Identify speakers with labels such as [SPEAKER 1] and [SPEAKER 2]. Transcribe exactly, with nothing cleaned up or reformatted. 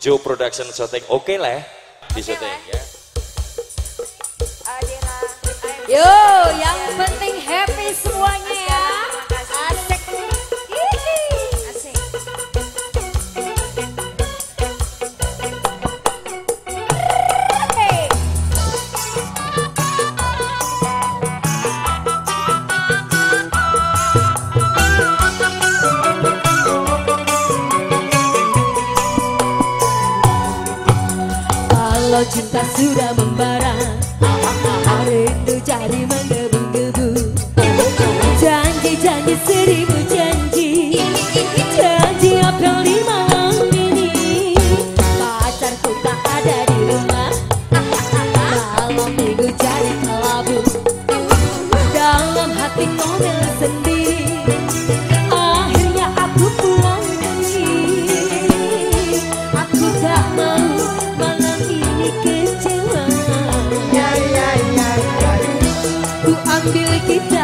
[SPEAKER 1] Joe Production syuting oke okay lah ya. Di
[SPEAKER 2] okay
[SPEAKER 1] syuting
[SPEAKER 2] lah.
[SPEAKER 1] ya.
[SPEAKER 2] Yo, yang penting happy semuanya ya. Asik. Asik. Hey.
[SPEAKER 3] Kalau cinta sudah membara, rindu jadi menggebu-gebu. Janji-janji seribu janji, janji apa di malam ini. Pacarku tak ada di rumah, malam minggu jadi kelabu. Dalam hati ngomel sendiri, akhirnya aku pulang pergi. Aku tak mau malam ini kecewa. Ku ambil kita